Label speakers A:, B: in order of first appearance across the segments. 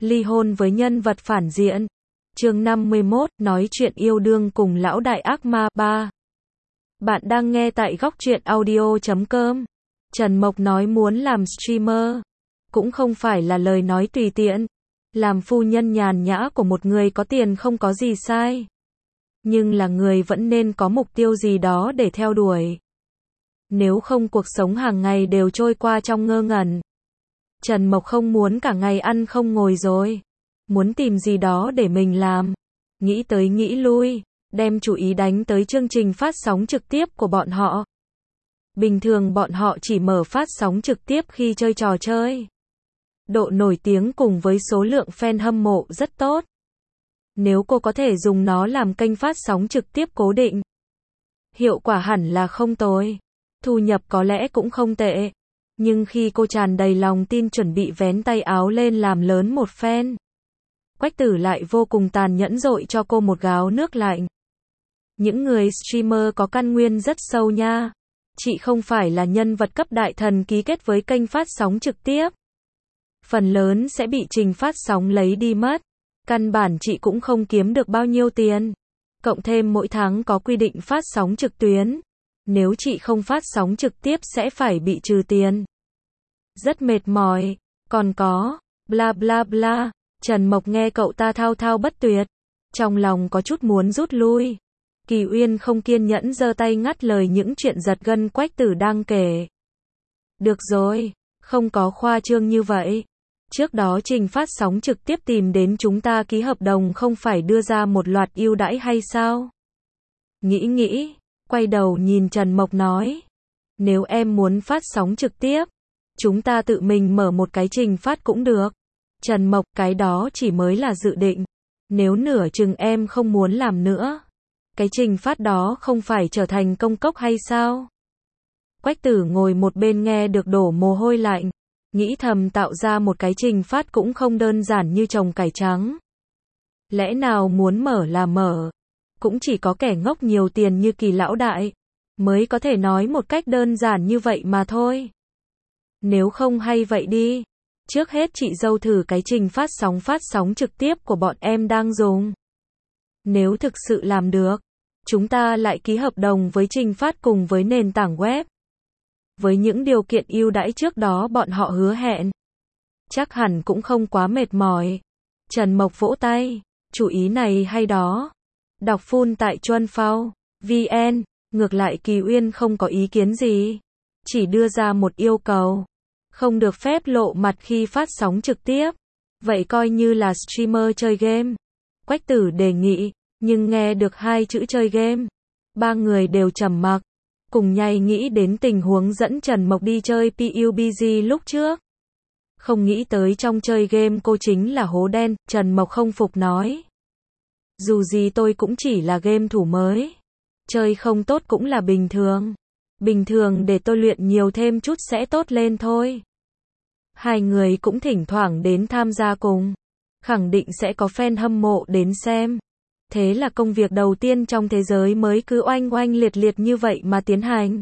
A: ly hôn với nhân vật phản diện. Chương 51, nói chuyện yêu đương cùng lão đại ác ma 3. Bạn đang nghe tại góc truyện audio.com. Trần Mộc nói muốn làm streamer, cũng không phải là lời nói tùy tiện. Làm phu nhân nhàn nhã của một người có tiền không có gì sai. Nhưng là người vẫn nên có mục tiêu gì đó để theo đuổi. Nếu không cuộc sống hàng ngày đều trôi qua trong ngơ ngẩn. Trần Mộc không muốn cả ngày ăn không ngồi rồi. Muốn tìm gì đó để mình làm. Nghĩ tới nghĩ lui, đem chủ ý đánh tới chương trình phát sóng trực tiếp của bọn họ. Bình thường bọn họ chỉ mở phát sóng trực tiếp khi chơi trò chơi. Độ nổi tiếng cùng với số lượng fan hâm mộ rất tốt. Nếu cô có thể dùng nó làm kênh phát sóng trực tiếp cố định, hiệu quả hẳn là không tồi. Thu nhập có lẽ cũng không tệ. Nhưng khi cô tràn đầy lòng tin chuẩn bị vén tay áo lên làm lớn một phen, Quách Tử lại vô cùng tàn nhẫn dội cho cô một gáo nước lạnh. Những người streamer có căn nguyên rất sâu nha. Chị không phải là nhân vật cấp đại thần ký kết với kênh phát sóng trực tiếp. Phần lớn sẽ bị trình phát sóng lấy đi mất. Căn bản chị cũng không kiếm được bao nhiêu tiền. Cộng thêm mỗi tháng có quy định phát sóng trực tuyến. Nếu chị không phát sóng trực tiếp sẽ phải bị trừ tiền. Rất mệt mỏi. Còn có, bla bla bla. Trần Mộc nghe cậu ta thao thao bất tuyệt. Trong lòng có chút muốn rút lui. Kỳ Uyên không kiên nhẫn giơ tay ngắt lời những chuyện giật gân Quách Tử đang kể. Được rồi, không có khoa trương như vậy. Trước đó trình phát sóng trực tiếp tìm đến chúng ta ký hợp đồng không phải đưa ra một loạt ưu đãi hay sao? Nghĩ, quay đầu nhìn Trần Mộc nói. Nếu em muốn phát sóng trực tiếp, chúng ta tự mình mở một cái trình phát cũng được. Trần Mộc, cái đó chỉ mới là dự định. Nếu nửa chừng em không muốn làm nữa, cái trình phát đó không phải trở thành công cốc hay sao? Quách Tử ngồi một bên nghe được đổ mồ hôi lạnh. Nghĩ thầm tạo ra một cái trình phát cũng không đơn giản như trồng cải trắng. Lẽ nào muốn mở là mở? Cũng chỉ có kẻ ngốc nhiều tiền như Kỳ lão đại mới có thể nói một cách đơn giản như vậy mà thôi. Nếu không hay vậy đi. Trước hết chị dâu thử cái trình phát sóng trực tiếp của bọn em đang dùng. Nếu thực sự làm được, chúng ta lại ký hợp đồng với trình phát cùng với nền tảng web. Với những điều kiện ưu đãi trước đó bọn họ hứa hẹn, chắc hẳn cũng không quá mệt mỏi. Trần Mộc vỗ tay, chủ ý này hay đó. Đọc full tại Chuân Phao VN, ngược lại Kỳ Uyên không có ý kiến gì. Chỉ đưa ra một yêu cầu. Không được phép lộ mặt khi phát sóng trực tiếp. Vậy coi như là streamer chơi game. Quách Tử đề nghị, nhưng nghe được hai chữ chơi game. Ba người đều trầm mặc. Cùng nhây nghĩ đến tình huống dẫn Trần Mộc đi chơi PUBG lúc trước. Không nghĩ tới trong chơi game cô chính là hố đen, Trần Mộc không phục nói. Dù gì tôi cũng chỉ là game thủ mới. Chơi không tốt cũng là bình thường. Bình thường để tôi luyện nhiều thêm chút sẽ tốt lên thôi. Hai người cũng thỉnh thoảng đến tham gia cùng. Khẳng định sẽ có fan hâm mộ đến xem. Thế là công việc đầu tiên trong thế giới mới cứ oanh oanh liệt liệt như vậy mà tiến hành.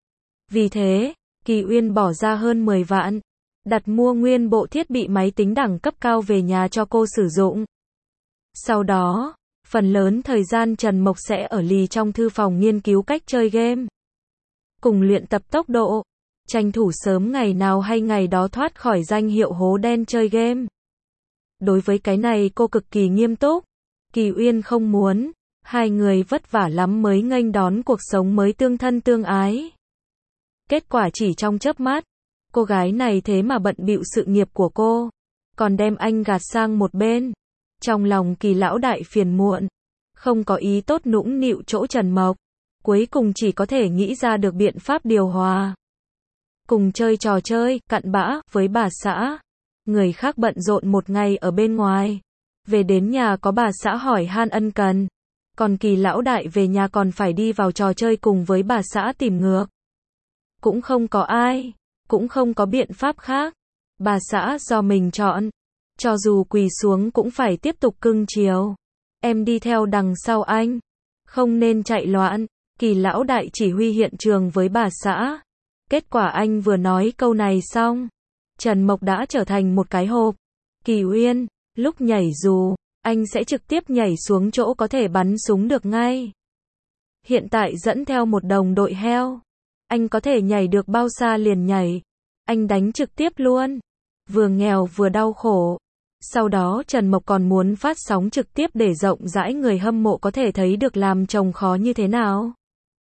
A: Vì thế, Kỳ Uyên bỏ ra hơn 10 vạn. Đặt mua nguyên bộ thiết bị máy tính đẳng cấp cao về nhà cho cô sử dụng. Sau đó, phần lớn thời gian Trần Mộc sẽ ở lì trong thư phòng nghiên cứu cách chơi game. Cùng luyện tập tốc độ. Tranh thủ sớm ngày nào hay ngày đó thoát khỏi danh hiệu hố đen chơi game. Đối với cái này cô cực kỳ nghiêm túc. Kỳ Uyên không muốn. Hai người vất vả lắm mới nghênh đón cuộc sống mới tương thân tương ái. Kết quả chỉ trong chớp mắt. Cô gái này thế mà bận bịu sự nghiệp của cô. Còn đem anh gạt sang một bên. Trong lòng Kỳ lão đại phiền muộn. Không có ý tốt nũng nịu chỗ Trần Mộc. Cuối cùng chỉ có thể nghĩ ra được biện pháp điều hòa. Cùng chơi trò chơi, cặn bã, với bà xã. Người khác bận rộn một ngày ở bên ngoài. Về đến nhà có bà xã hỏi han ân cần. Còn Kỳ lão đại về nhà còn phải đi vào trò chơi cùng với bà xã tìm ngược. Cũng không có ai. Cũng không có biện pháp khác. Bà xã do mình chọn. Cho dù quỳ xuống cũng phải tiếp tục cưng chiều. Em đi theo đằng sau anh. Không nên chạy loạn. Kỳ lão đại chỉ huy hiện trường với bà xã. Kết quả anh vừa nói câu này xong. Trần Mộc đã trở thành một cái hộp. Kỳ Uyên, Lúc nhảy dù, anh sẽ trực tiếp nhảy xuống chỗ có thể bắn súng được ngay. Hiện tại dẫn theo một đồng đội heo, anh có thể nhảy được bao xa liền nhảy. Anh đánh trực tiếp luôn. Vừa nghèo vừa đau khổ. Sau đó Trần Mộc còn muốn phát sóng trực tiếp để rộng rãi người hâm mộ có thể thấy được làm chồng khó như thế nào.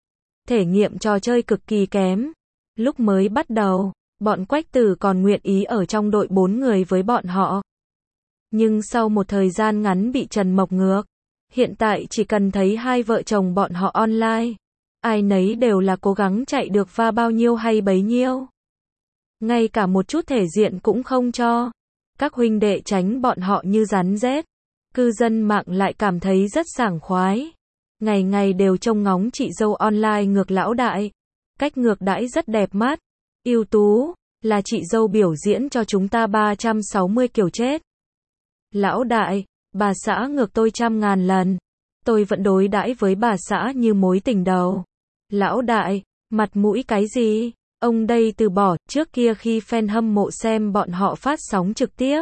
A: Thể nghiệm trò chơi cực kỳ kém. Lúc mới bắt đầu, bọn Quách Tử còn nguyện ý ở trong đội 4 người với bọn họ. Nhưng sau một thời gian ngắn bị Trần Mộc ngược. Hiện tại chỉ cần thấy hai vợ chồng bọn họ online, ai nấy đều là cố gắng chạy được va bao nhiêu hay bấy nhiêu. Ngay cả một chút thể diện cũng không cho. Các huynh đệ tránh bọn họ như rắn rết. Cư dân mạng lại cảm thấy rất sảng khoái. Ngày ngày đều trông ngóng chị dâu online ngược lão đại. Cách ngược đãi rất đẹp mắt, ưu tú, là chị dâu biểu diễn cho chúng ta 360 kiểu chết. Lão đại, bà xã ngược tôi 100.000 lần. Tôi vẫn đối đãi với bà xã như mối tình đầu. Lão đại, mặt mũi cái gì? Ông đây từ bỏ, trước kia khi fan hâm mộ xem bọn họ phát sóng trực tiếp.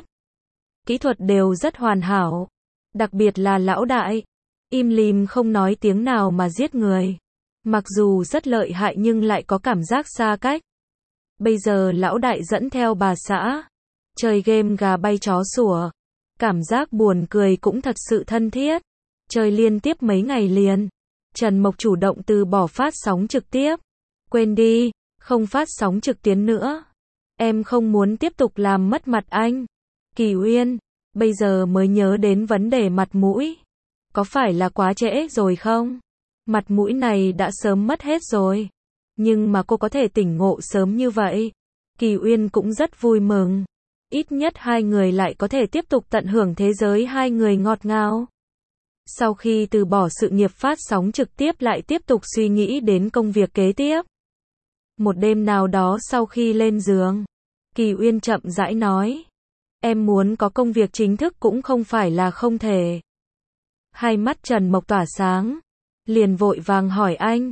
A: Kỹ thuật đều rất hoàn hảo. Đặc biệt là lão đại. Im lìm không nói tiếng nào mà giết người. Mặc dù rất lợi hại nhưng lại có cảm giác xa cách. Bây giờ lão đại dẫn theo bà xã. Chơi game gà bay chó sủa. Cảm giác buồn cười cũng thật sự thân thiết. Chơi liên tiếp mấy ngày liền. Trần Mộc chủ động từ bỏ phát sóng trực tiếp. Quên đi, không phát sóng trực tuyến nữa. Em không muốn tiếp tục làm mất mặt anh. Kỳ Uyên, bây giờ mới nhớ đến vấn đề mặt mũi. Có phải là quá trễ rồi không? Mặt mũi này đã sớm mất hết rồi. Nhưng mà cô có thể tỉnh ngộ sớm như vậy. Kỳ Uyên cũng rất vui mừng. Ít nhất hai người lại có thể tiếp tục tận hưởng thế giới hai người ngọt ngào. Sau khi từ bỏ sự nghiệp phát sóng trực tiếp lại tiếp tục suy nghĩ đến công việc kế tiếp. Một đêm nào đó sau khi lên giường, Kỳ Uyên chậm rãi nói. Em muốn có công việc chính thức cũng không phải là không thể. Hai mắt Trần Mộc tỏa sáng. Liền vội vàng hỏi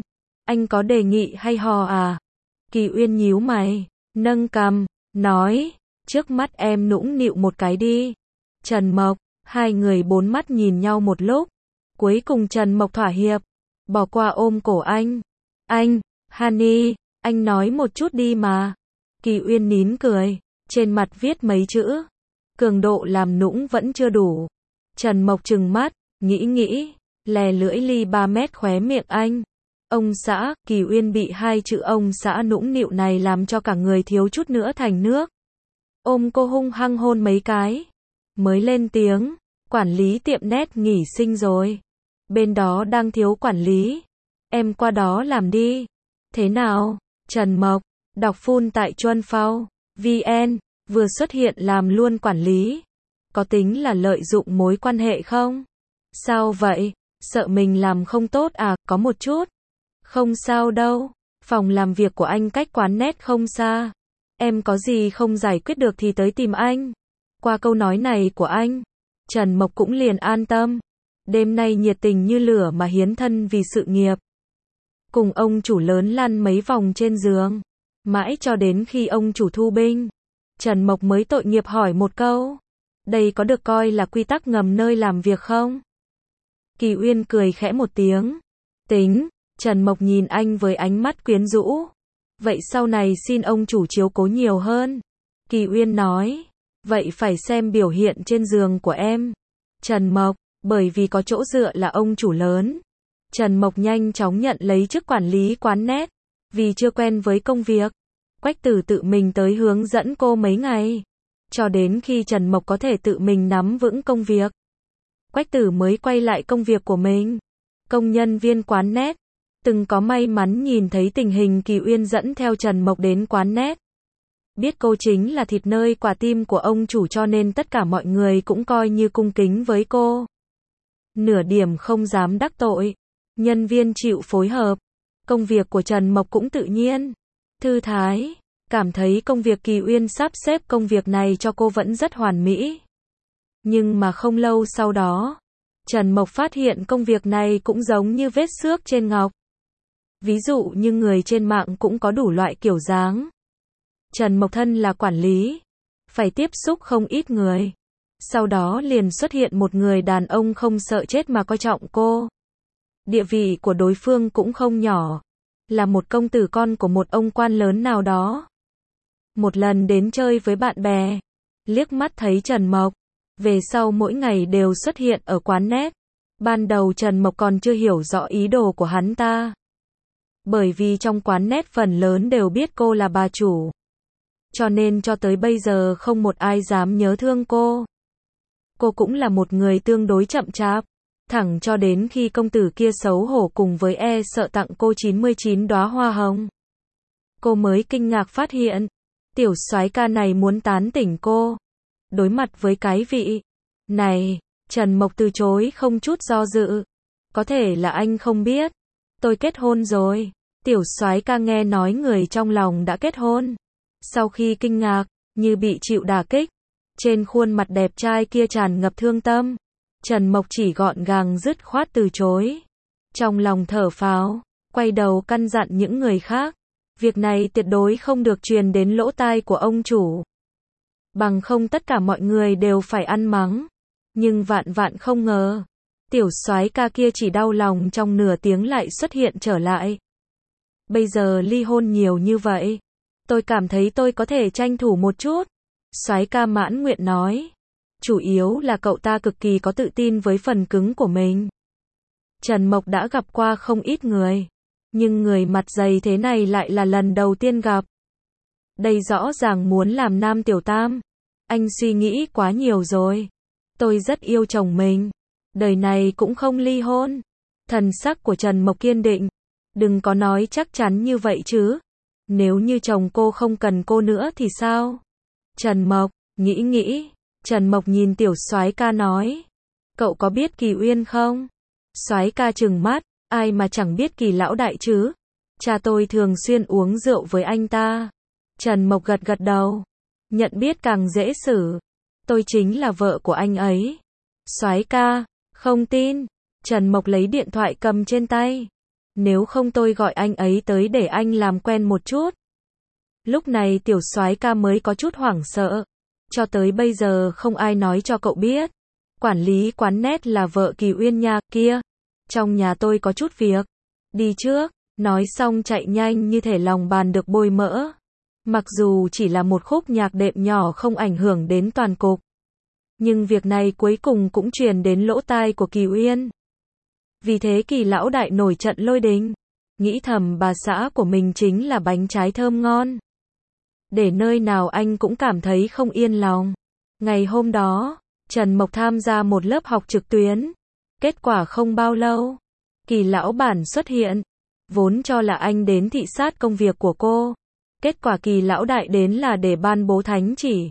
A: anh có đề nghị hay ho à? Kỳ Uyên nhíu mày, nâng cằm, nói, trước mắt em nũng nịu một cái đi. Trần Mộc, hai người bốn mắt nhìn nhau một lúc. Cuối cùng Trần Mộc thỏa hiệp, bỏ qua ôm cổ anh. Honey, anh nói một chút đi mà. Kỳ Uyên nín cười, trên mặt viết mấy chữ. Cường độ làm nũng vẫn chưa đủ. Trần Mộc trừng mắt, nghĩ, lè lưỡi ly 3 mét khóe miệng anh. Ông xã, Kỳ Uyên bị hai chữ ông xã nũng nịu này làm cho cả người thiếu chút nữa thành nước. Ôm cô hung hăng hôn mấy cái. Mới lên tiếng, quản lý tiệm net nghỉ sinh rồi. Bên đó đang thiếu quản lý. Em qua đó làm đi. Thế nào? Trần Mộc, đọc full tại Chuân Phao, VN, vừa xuất hiện làm luôn quản lý. Có tính là lợi dụng mối quan hệ không? Sao vậy? Sợ mình làm không tốt à? Có một chút. Không sao đâu. Phòng làm việc của anh cách quán net không xa. Em có gì không giải quyết được thì tới tìm anh. Qua câu nói này của anh, Trần Mộc cũng liền an tâm. Đêm nay nhiệt tình như lửa mà hiến thân vì sự nghiệp. Cùng ông chủ lớn lăn mấy vòng trên giường. Mãi cho đến khi ông chủ thu binh. Trần Mộc mới tội nghiệp hỏi một câu. Đây có được coi là quy tắc ngầm nơi làm việc không? Kỳ Uyên cười khẽ một tiếng. Tính. Trần Mộc nhìn anh với ánh mắt quyến rũ. Vậy sau này xin ông chủ chiếu cố nhiều hơn. Kỳ Uyên nói. Vậy phải xem biểu hiện trên giường của em. Trần Mộc, bởi vì có chỗ dựa là ông chủ lớn. Trần Mộc nhanh chóng nhận lấy chức quản lý quán net. Vì chưa quen với công việc, Quách Tử tự mình tới hướng dẫn cô mấy ngày. Cho đến khi Trần Mộc có thể tự mình nắm vững công việc, Quách Tử mới quay lại công việc của mình. Công nhân viên quán net từng có may mắn nhìn thấy tình hình Kỳ Uyên dẫn theo Trần Mộc đến quán net. Biết cô chính là thịt nơi quả tim của ông chủ cho nên tất cả mọi người cũng coi như cung kính với cô. Nửa điểm không dám đắc tội. Nhân viên chịu phối hợp. Công việc của Trần Mộc cũng tự nhiên, thư thái. Cảm thấy công việc Kỳ Uyên sắp xếp công việc này cho cô vẫn rất hoàn mỹ. Nhưng mà không lâu sau đó, Trần Mộc phát hiện công việc này cũng giống như vết xước trên ngọc. Ví dụ như người trên mạng cũng có đủ loại kiểu dáng. Trần Mộc thân là quản lý, phải tiếp xúc không ít người. Sau đó liền xuất hiện một người đàn ông không sợ chết mà coi trọng cô. Địa vị của đối phương cũng không nhỏ, là một công tử con của một ông quan lớn nào đó. Một lần đến chơi với bạn bè, liếc mắt thấy Trần Mộc, về sau mỗi ngày đều xuất hiện ở quán net. Ban đầu Trần Mộc còn chưa hiểu rõ ý đồ của hắn ta. Bởi vì trong quán net phần lớn đều biết cô là bà chủ. Cho nên cho tới bây giờ không một ai dám nhớ thương cô. Cô cũng là một người tương đối chậm chạp. Thẳng cho đến khi công tử kia xấu hổ cùng với sợ tặng cô 99 đóa hoa hồng. Cô mới kinh ngạc phát hiện, tiểu soái ca này muốn tán tỉnh cô. Đối mặt với cái vị này, Trần Mộc từ chối không chút do dự. Có thể là anh không biết, tôi kết hôn rồi. Tiểu soái ca nghe nói người trong lòng đã kết hôn. Sau khi kinh ngạc, như bị chịu đả kích, trên khuôn mặt đẹp trai kia tràn ngập thương tâm. Trần Mộc chỉ gọn gàng dứt khoát từ chối. Trong lòng thở phào, quay đầu căn dặn những người khác. Việc này tuyệt đối không được truyền đến lỗ tai của ông chủ. Bằng không tất cả mọi người đều phải ăn mắng. Nhưng vạn vạn không ngờ, tiểu soái ca kia chỉ đau lòng trong nửa tiếng lại xuất hiện trở lại. Bây giờ ly hôn nhiều như vậy, tôi cảm thấy tôi có thể tranh thủ một chút. Soái ca mãn nguyện nói. Chủ yếu là cậu ta cực kỳ có tự tin với phần cứng của mình. Trần Mộc đã gặp qua không ít người, nhưng người mặt dày thế này lại là lần đầu tiên gặp. Đây rõ ràng muốn làm nam tiểu tam. Anh suy nghĩ quá nhiều rồi. Tôi rất yêu chồng mình, đời này cũng không ly hôn. Thần sắc của Trần Mộc kiên định. Đừng có nói chắc chắn như vậy chứ. Nếu như chồng cô không cần cô nữa thì sao? Trần Mộc nghĩ. Trần Mộc nhìn tiểu soái ca nói. Cậu có biết Kỳ Uyên không? Soái ca trừng mắt. Ai mà chẳng biết Kỳ lão đại chứ? Cha tôi thường xuyên uống rượu với anh ta. Trần Mộc gật đầu. Nhận biết càng dễ xử. Tôi chính là vợ của anh ấy. Soái ca, không tin. Trần Mộc lấy điện thoại cầm trên tay. Nếu không tôi gọi anh ấy tới để anh làm quen một chút. Lúc này tiểu soái ca mới có chút hoảng sợ. Cho tới bây giờ không ai nói cho cậu biết. Quản lý quán net là vợ Kỳ Uyên nha, kia. Trong nhà tôi có chút việc. Đi trước. Nói xong chạy nhanh như thể lòng bàn được bôi mỡ. Mặc dù chỉ là một khúc nhạc đệm nhỏ không ảnh hưởng đến toàn cục. Nhưng việc này cuối cùng cũng truyền đến lỗ tai của Kỳ Uyên. Vì thế Kỳ lão đại nổi trận lôi đình. Nghĩ thầm bà xã của mình chính là bánh trái thơm ngon. Để nơi nào anh cũng cảm thấy không yên lòng. Ngày hôm đó, Trần Mộc tham gia một lớp học trực tuyến. Kết quả không bao lâu, Kỳ lão bản xuất hiện. Vốn cho là anh đến thị sát công việc của cô. Kết quả Kỳ lão đại đến là để ban bố thánh chỉ.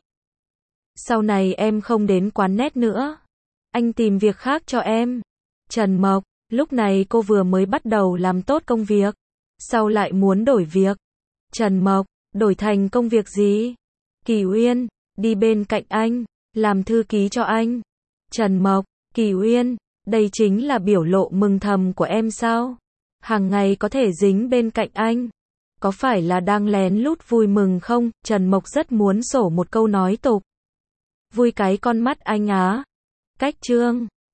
A: Sau này em không đến quán net nữa. Anh tìm việc khác cho em. Trần Mộc, lúc này cô vừa mới bắt đầu làm tốt công việc. Sau lại muốn đổi việc. Trần Mộc, đổi thành công việc gì? Kỳ Uyên, đi bên cạnh anh, làm thư ký cho anh. Trần Mộc, Kỳ Uyên, đây chính là biểu lộ mừng thầm của em sao? Hàng ngày có thể dính bên cạnh anh. Có phải là đang lén lút vui mừng không? Trần Mộc rất muốn sổ một câu nói tục. Vui cái con mắt anh á. Cách chương